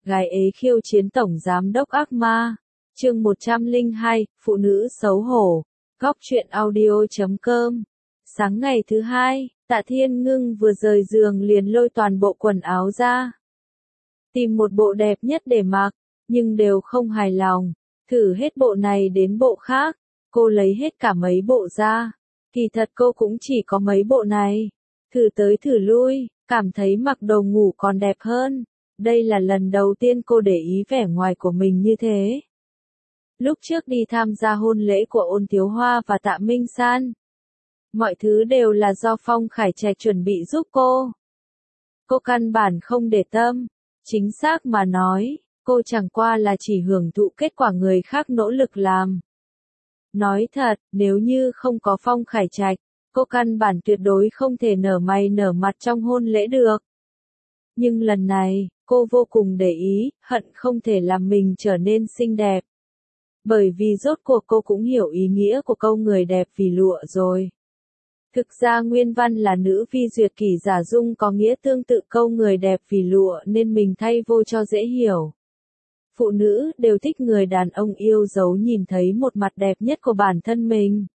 Gái ế khiêu chiến tổng giám đốc ác ma. Chương 102, phụ nữ xấu hổ. Góc truyện audio.com. Sáng ngày thứ hai, Tạ Thiên Ngưng vừa rời giường liền lôi toàn bộ quần áo ra. Tìm một bộ đẹp nhất để mặc, nhưng đều không hài lòng. Thử hết bộ này đến bộ khác, cô lấy hết cả mấy bộ ra. Kỳ thật cô cũng chỉ có mấy bộ này. Thử tới thử lui, cảm thấy mặc đồ ngủ còn đẹp hơn. Đây là lần đầu tiên cô để ý vẻ ngoài của mình như thế. Lúc trước đi tham gia hôn lễ của Ôn Thiếu Hoa và Tạ Minh San, mọi thứ đều là do Phong Khải Trạch chuẩn bị giúp cô. Cô căn bản không để tâm, chính xác mà nói, cô chẳng qua là chỉ hưởng thụ kết quả người khác nỗ lực làm. Nói thật, nếu như không có Phong Khải Trạch, cô căn bản tuyệt đối không thể nở mày nở mặt trong hôn lễ được. Nhưng lần này, cô vô cùng để ý, hận không thể làm mình trở nên xinh đẹp. Bởi vì rốt cuộc cô cũng hiểu ý nghĩa của câu người đẹp vì lụa rồi. Thực ra nguyên văn là nữ vi duyệt kỷ giả dung có nghĩa tương tự câu người đẹp vì lụa nên mình thay vô cho dễ hiểu. Phụ nữ đều thích người đàn ông yêu dấu nhìn thấy một mặt đẹp nhất của bản thân mình.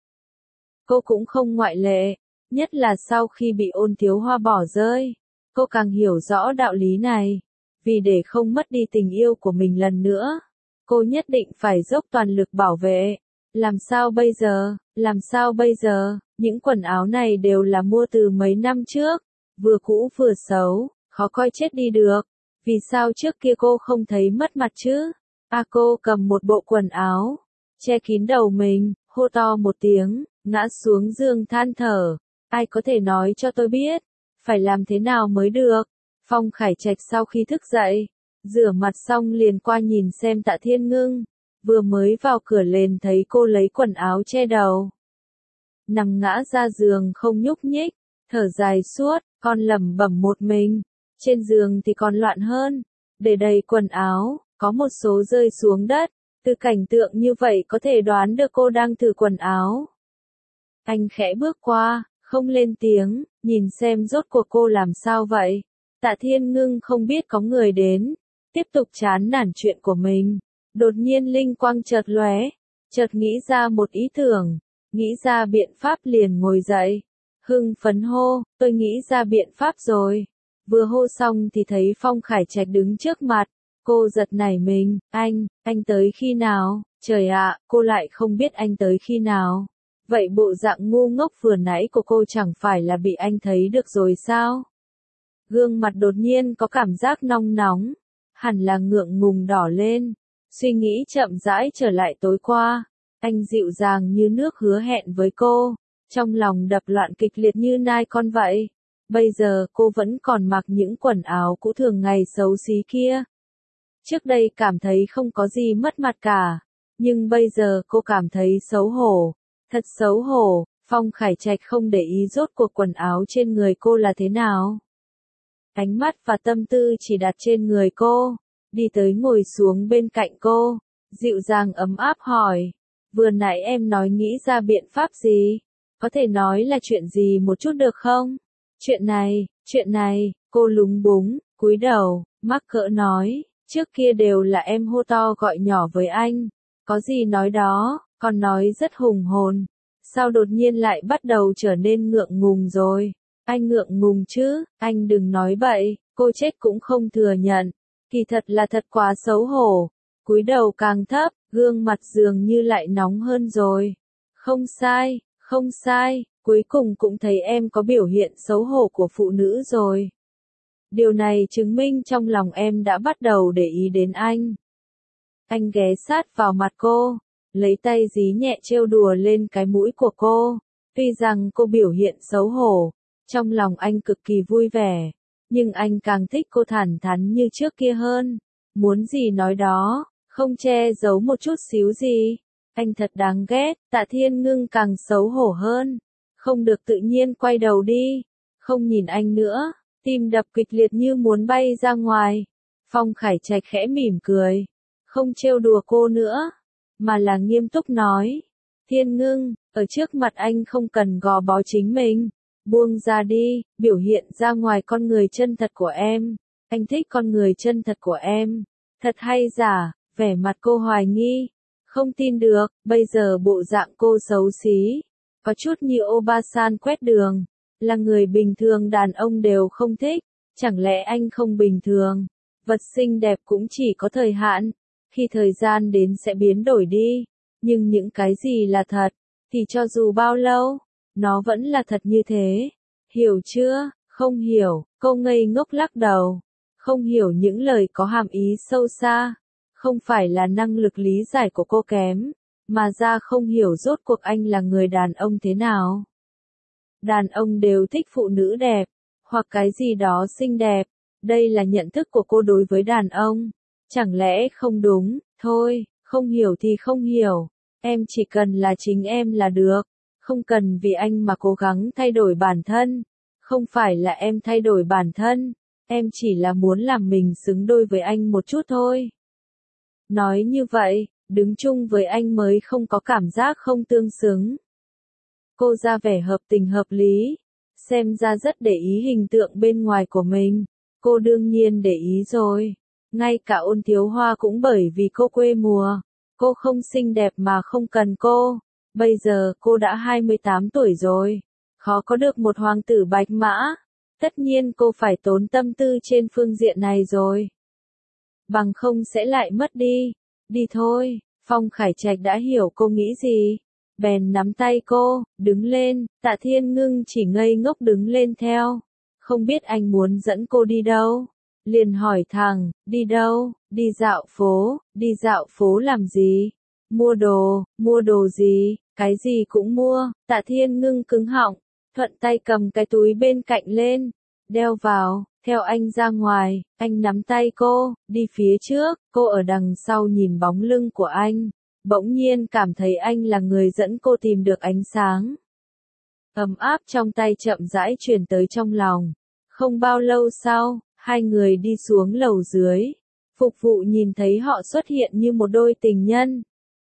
Cô cũng không ngoại lệ, nhất là sau khi bị Ôn Thiếu Hoa bỏ rơi. Cô càng hiểu rõ đạo lý này. Vì để không mất đi tình yêu của mình lần nữa, cô nhất định phải dốc toàn lực bảo vệ. Làm sao bây giờ? Làm sao bây giờ? Những quần áo này đều là mua từ mấy năm trước, vừa cũ vừa xấu, khó coi chết đi được. Vì sao trước kia cô không thấy mất mặt chứ? Cô cầm một bộ quần áo, che kín đầu mình, hô to một tiếng, ngã xuống giường than thở. Ai có thể nói cho tôi biết, phải làm thế nào mới được? Phong Khải Trạch sau khi thức dậy, rửa mặt xong liền qua nhìn xem Tạ Thiên Ngưng, vừa mới vào cửa liền thấy cô lấy quần áo che đầu. Nằm ngã ra giường không nhúc nhích, thở dài suốt, con lẩm bẩm một mình, trên giường thì còn loạn hơn, để đầy quần áo, có một số rơi xuống đất, từ cảnh tượng như vậy có thể đoán được cô đang thử quần áo. Anh khẽ bước qua, không lên tiếng, nhìn xem rốt cuộc cô làm sao vậy. Tạ Thiên Ngưng không biết có người đến, tiếp tục chán nản chuyện của mình. Đột nhiên linh quang chợt lóe, chợt nghĩ ra một ý tưởng, nghĩ ra biện pháp liền ngồi dậy. Hưng phấn hô, tôi nghĩ ra biện pháp rồi. Vừa hô xong thì thấy Phong Khải Trạch đứng trước mặt, cô giật nảy mình, anh tới khi nào? Trời ạ, cô lại không biết anh tới khi nào. Vậy bộ dạng ngu ngốc vừa nãy của cô chẳng phải là bị anh thấy được rồi sao? Gương mặt đột nhiên có cảm giác nóng nóng, hẳn là ngượng ngùng đỏ lên. Suy nghĩ chậm rãi trở lại tối qua, anh dịu dàng như nước hứa hẹn với cô, trong lòng đập loạn kịch liệt như nai con vậy. Bây giờ cô vẫn còn mặc những quần áo cũ thường ngày xấu xí kia. Trước đây cảm thấy không có gì mất mặt cả, nhưng bây giờ cô cảm thấy xấu hổ, thật xấu hổ. Phong Khải Trạch không để ý rốt cuộc quần áo trên người cô là thế nào. Ánh mắt và tâm tư chỉ đặt trên người cô, đi tới ngồi xuống bên cạnh cô, dịu dàng ấm áp hỏi, vừa nãy em nói nghĩ ra biện pháp gì? Có thể nói là chuyện gì một chút được không? Chuyện này, cô lúng búng, cúi đầu, mắc cỡ nói, trước kia đều là em hô to gọi nhỏ với anh, có gì nói đó, còn nói rất hùng hồn, sao đột nhiên lại bắt đầu trở nên ngượng ngùng rồi? Anh ngượng ngùng chứ, anh đừng nói bậy, cô chết cũng không thừa nhận, kỳ thật là thật quá xấu hổ. Cúi đầu càng thấp, gương mặt dường như lại nóng hơn rồi. Không sai, cuối cùng cũng thấy em có biểu hiện xấu hổ của phụ nữ rồi. Điều này chứng minh trong lòng em đã bắt đầu để ý đến anh. Anh ghé sát vào mặt cô, lấy tay dí nhẹ trêu đùa lên cái mũi của cô. Tuy rằng cô biểu hiện xấu hổ, trong lòng anh cực kỳ vui vẻ, nhưng anh càng thích cô thẳng thắn như trước kia hơn. Muốn gì nói đó, không che giấu một chút xíu gì. Anh thật đáng ghét. Tạ Thiên Ngưng càng xấu hổ hơn, không được tự nhiên quay đầu đi, không nhìn anh nữa, tim đập kịch liệt như muốn bay ra ngoài. Phong Khải Trạch khẽ mỉm cười, không trêu đùa cô nữa, mà là nghiêm túc nói, Thiên Ngưng, ở trước mặt anh không cần gò bó chính mình, buông ra đi, biểu hiện ra ngoài con người chân thật của em. Anh thích con người chân thật của em. Thật hay giả, vẻ mặt cô hoài nghi. Không tin được, bây giờ bộ dạng cô xấu xí. Có chút như Obasan quét đường. Là người bình thường đàn ông đều không thích. Chẳng lẽ anh không bình thường? Vật xinh đẹp cũng chỉ có thời hạn. Khi thời gian đến sẽ biến đổi đi. Nhưng những cái gì là thật, thì cho dù bao lâu, nó vẫn là thật như thế. Hiểu chưa? Không hiểu, cô ngây ngốc lắc đầu. Không hiểu những lời có hàm ý sâu xa. Không phải là năng lực lý giải của cô kém, mà ra không hiểu rốt cuộc anh là người đàn ông thế nào. Đàn ông đều thích phụ nữ đẹp, hoặc cái gì đó xinh đẹp. Đây là nhận thức của cô đối với đàn ông. Chẳng lẽ không đúng? Thôi, không hiểu thì không hiểu. Em chỉ cần là chính em là được. Không cần vì anh mà cố gắng thay đổi bản thân. Không phải là em thay đổi bản thân. Em chỉ là muốn làm mình xứng đôi với anh một chút thôi. Nói như vậy, đứng chung với anh mới không có cảm giác không tương xứng. Cô ra vẻ hợp tình hợp lý. Xem ra rất để ý hình tượng bên ngoài của mình. Cô đương nhiên để ý rồi. Ngay cả Ôn Thiếu Hoa cũng bởi vì cô quê mùa. Cô không xinh đẹp mà không cần cô. Bây giờ cô đã 28 tuổi rồi. Khó có được một hoàng tử bạch mã. Tất nhiên cô phải tốn tâm tư trên phương diện này rồi. Bằng không sẽ lại mất đi. Đi thôi. Phong Khải Trạch đã hiểu cô nghĩ gì. Bèn nắm tay cô, đứng lên. Tạ Thiên Ngưng chỉ ngây ngốc đứng lên theo. Không biết anh muốn dẫn cô đi đâu. Liền hỏi thẳng, đi đâu? Đi dạo phố làm gì? Mua đồ gì? Cái gì cũng mua. Tạ Thiên Ngưng cứng họng, thuận tay cầm cái túi bên cạnh lên, đeo vào, theo anh ra ngoài. Anh nắm tay cô, đi phía trước. Cô ở đằng sau nhìn bóng lưng của anh, bỗng nhiên cảm thấy anh là người dẫn cô tìm được ánh sáng. Ấm áp trong tay chậm rãi truyền tới trong lòng. Không bao lâu sau, hai người đi xuống lầu dưới. Phục vụ nhìn thấy họ xuất hiện như một đôi tình nhân.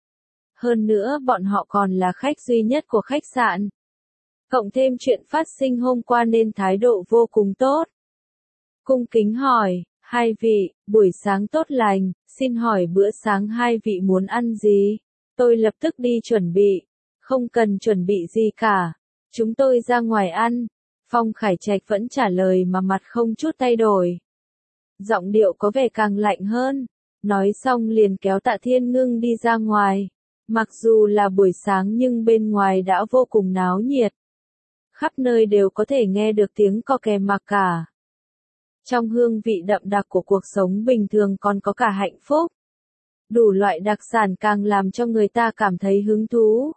Hơn nữa bọn họ còn là khách duy nhất của khách sạn. Cộng thêm chuyện phát sinh hôm qua nên thái độ vô cùng tốt. Cung kính hỏi, hai vị, buổi sáng tốt lành, xin hỏi bữa sáng hai vị muốn ăn gì? Tôi lập tức đi chuẩn bị. Không cần chuẩn bị gì cả. Chúng tôi ra ngoài ăn. Phong Khải Trạch vẫn trả lời mà mặt không chút thay đổi. Giọng điệu có vẻ càng lạnh hơn. Nói xong liền kéo Tạ Thiên Ngưng đi ra ngoài. Mặc dù là buổi sáng nhưng bên ngoài đã vô cùng náo nhiệt. Khắp nơi đều có thể nghe được tiếng co kè mặc cả. Trong hương vị đậm đặc của cuộc sống bình thường còn có cả hạnh phúc. Đủ loại đặc sản càng làm cho người ta cảm thấy hứng thú.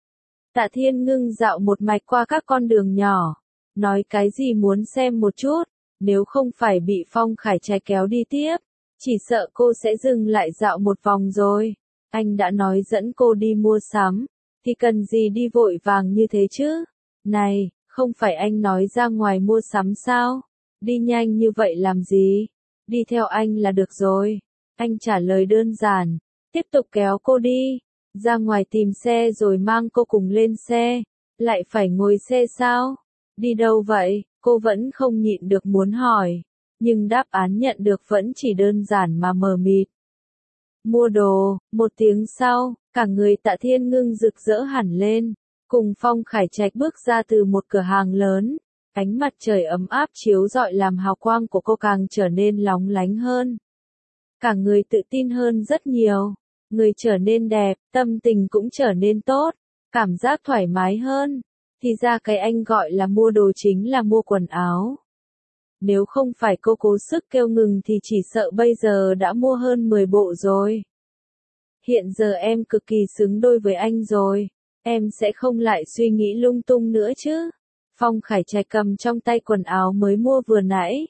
Tạ Thiên Ngưng dạo một mạch qua các con đường nhỏ. Nói cái gì muốn xem một chút. Nếu không phải bị Phong Khải Trạch kéo đi tiếp, chỉ sợ cô sẽ dừng lại dạo một vòng rồi. Anh đã nói dẫn cô đi mua sắm, thì cần gì đi vội vàng như thế chứ? Này, không phải anh nói ra ngoài mua sắm sao? Đi nhanh như vậy làm gì? Đi theo anh là được rồi. Anh trả lời đơn giản, tiếp tục kéo cô đi. Ra ngoài tìm xe rồi mang cô cùng lên xe. Lại phải ngồi xe sao? Đi đâu vậy? Cô vẫn không nhịn được muốn hỏi. Nhưng đáp án nhận được vẫn chỉ đơn giản mà mờ mịt. Mua đồ. Một tiếng sau, cả người Tạ Thiên Ngưng rực rỡ hẳn lên. Cùng Phong Khải Trạch bước ra từ một cửa hàng lớn. Ánh mặt trời ấm áp chiếu rọi làm hào quang của cô càng trở nên lóng lánh hơn. Cả người tự tin hơn rất nhiều. Người trở nên đẹp, tâm tình cũng trở nên tốt. Cảm giác thoải mái hơn. Thì ra cái anh gọi là mua đồ chính là mua quần áo. Nếu không phải cô cố sức kêu ngừng thì chỉ sợ bây giờ đã mua hơn 10 bộ rồi. Hiện giờ em cực kỳ xứng đôi với anh rồi. Em sẽ không lại suy nghĩ lung tung nữa chứ. Phong Khải Trạch cầm trong tay quần áo mới mua vừa nãy.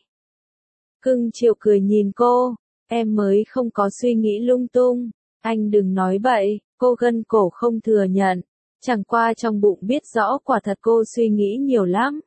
Cưng chiều cười nhìn cô. Em mới không có suy nghĩ lung tung. Anh đừng nói bậy. Cô gân cổ không thừa nhận. Chẳng qua trong bụng biết rõ quả thật cô suy nghĩ nhiều lắm.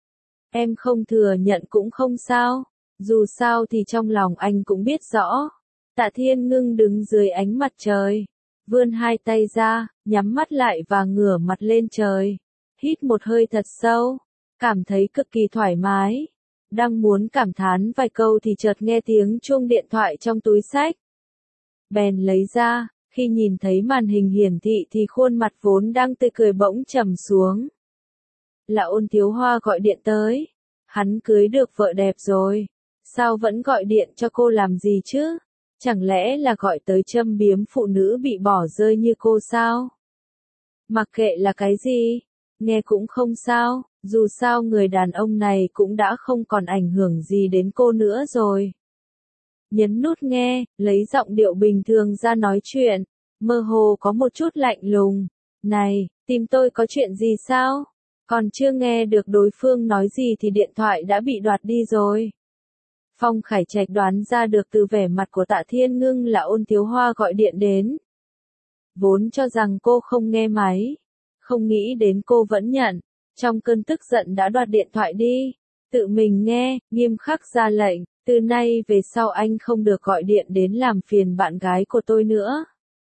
Em không thừa nhận cũng không sao. Dù sao thì trong lòng anh cũng biết rõ. Tạ Thiên Ngưng đứng dưới ánh mặt trời. Vươn hai tay ra, nhắm mắt lại và ngửa mặt lên trời. Hít một hơi thật sâu. Cảm thấy cực kỳ thoải mái. Đang muốn cảm thán vài câu thì chợt nghe tiếng chuông điện thoại trong túi xách. bèn lấy ra, khi nhìn thấy màn hình hiển thị thì khuôn mặt vốn đang tươi cười bỗng trầm xuống. Là Ôn Thiếu Hoa gọi điện tới. Hắn cưới được vợ đẹp rồi. Sao vẫn gọi điện cho cô làm gì chứ? Chẳng lẽ là gọi tới châm biếm phụ nữ bị bỏ rơi như cô sao? Mặc kệ là cái gì, nghe cũng không sao, dù sao người đàn ông này cũng đã không còn ảnh hưởng gì đến cô nữa rồi. Nhấn nút nghe, lấy giọng điệu bình thường ra nói chuyện, mơ hồ có một chút lạnh lùng. Này, tìm tôi có chuyện gì sao? Còn chưa nghe được đối phương nói gì thì điện thoại đã bị đoạt đi rồi. Phong Khải Trạch đoán ra được từ vẻ mặt của Tạ Thiên Ngưng là Ôn Thiếu Hoa gọi điện đến. Vốn cho rằng cô không nghe máy, không nghĩ đến cô vẫn nhận, trong cơn tức giận đã đoạt điện thoại đi, tự mình nghe, nghiêm khắc ra lệnh, từ nay về sau anh không được gọi điện đến làm phiền bạn gái của tôi nữa.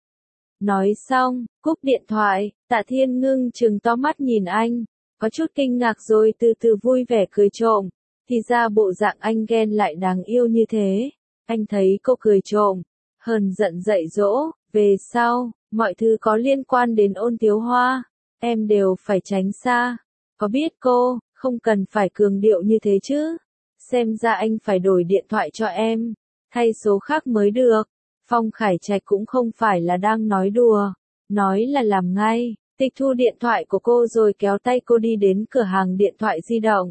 Nói xong, cúp điện thoại, Tạ Thiên Ngưng trừng to mắt nhìn anh, có chút kinh ngạc rồi từ từ vui vẻ cười trộm, thì ra bộ dạng anh ghen lại đáng yêu như thế. Anh thấy cô cười trộm, hờn giận dạy dỗ, về sau, mọi thứ có liên quan đến Ôn Thiếu Hoa, em đều phải tránh xa. Có biết cô, không cần phải cường điệu như thế chứ. Xem ra anh phải đổi điện thoại cho em, thay số khác mới được. Phong Khải Trạch cũng không phải là đang nói đùa, nói là làm ngay, tịch thu điện thoại của cô rồi kéo tay cô đi đến cửa hàng điện thoại di động.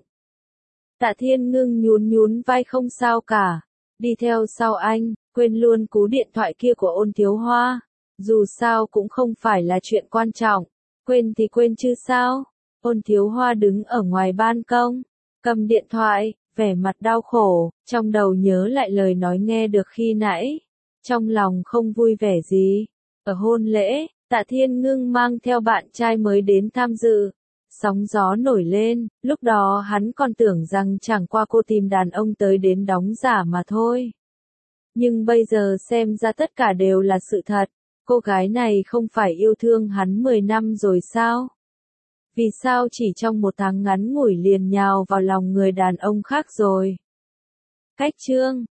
Tạ Thiên Ngưng nhún nhún vai không sao cả, đi theo sau anh, quên luôn cú điện thoại kia của Ôn Thiếu Hoa. Dù sao cũng không phải là chuyện quan trọng, quên thì quên chứ sao. Ôn Thiếu Hoa đứng ở ngoài ban công, cầm điện thoại, vẻ mặt đau khổ, trong đầu nhớ lại lời nói nghe được khi nãy. Trong lòng không vui vẻ gì. Ở hôn lễ, Tạ Thiên Ngưng mang theo bạn trai mới đến tham dự. Sóng gió nổi lên, lúc đó hắn còn tưởng rằng chẳng qua cô tìm đàn ông tới đến đóng giả mà thôi. Nhưng bây giờ xem ra tất cả đều là sự thật. Cô gái này không phải yêu thương hắn 10 năm rồi sao? Vì sao chỉ trong một tháng ngắn ngủi liền nhào vào lòng người đàn ông khác rồi? Cách chương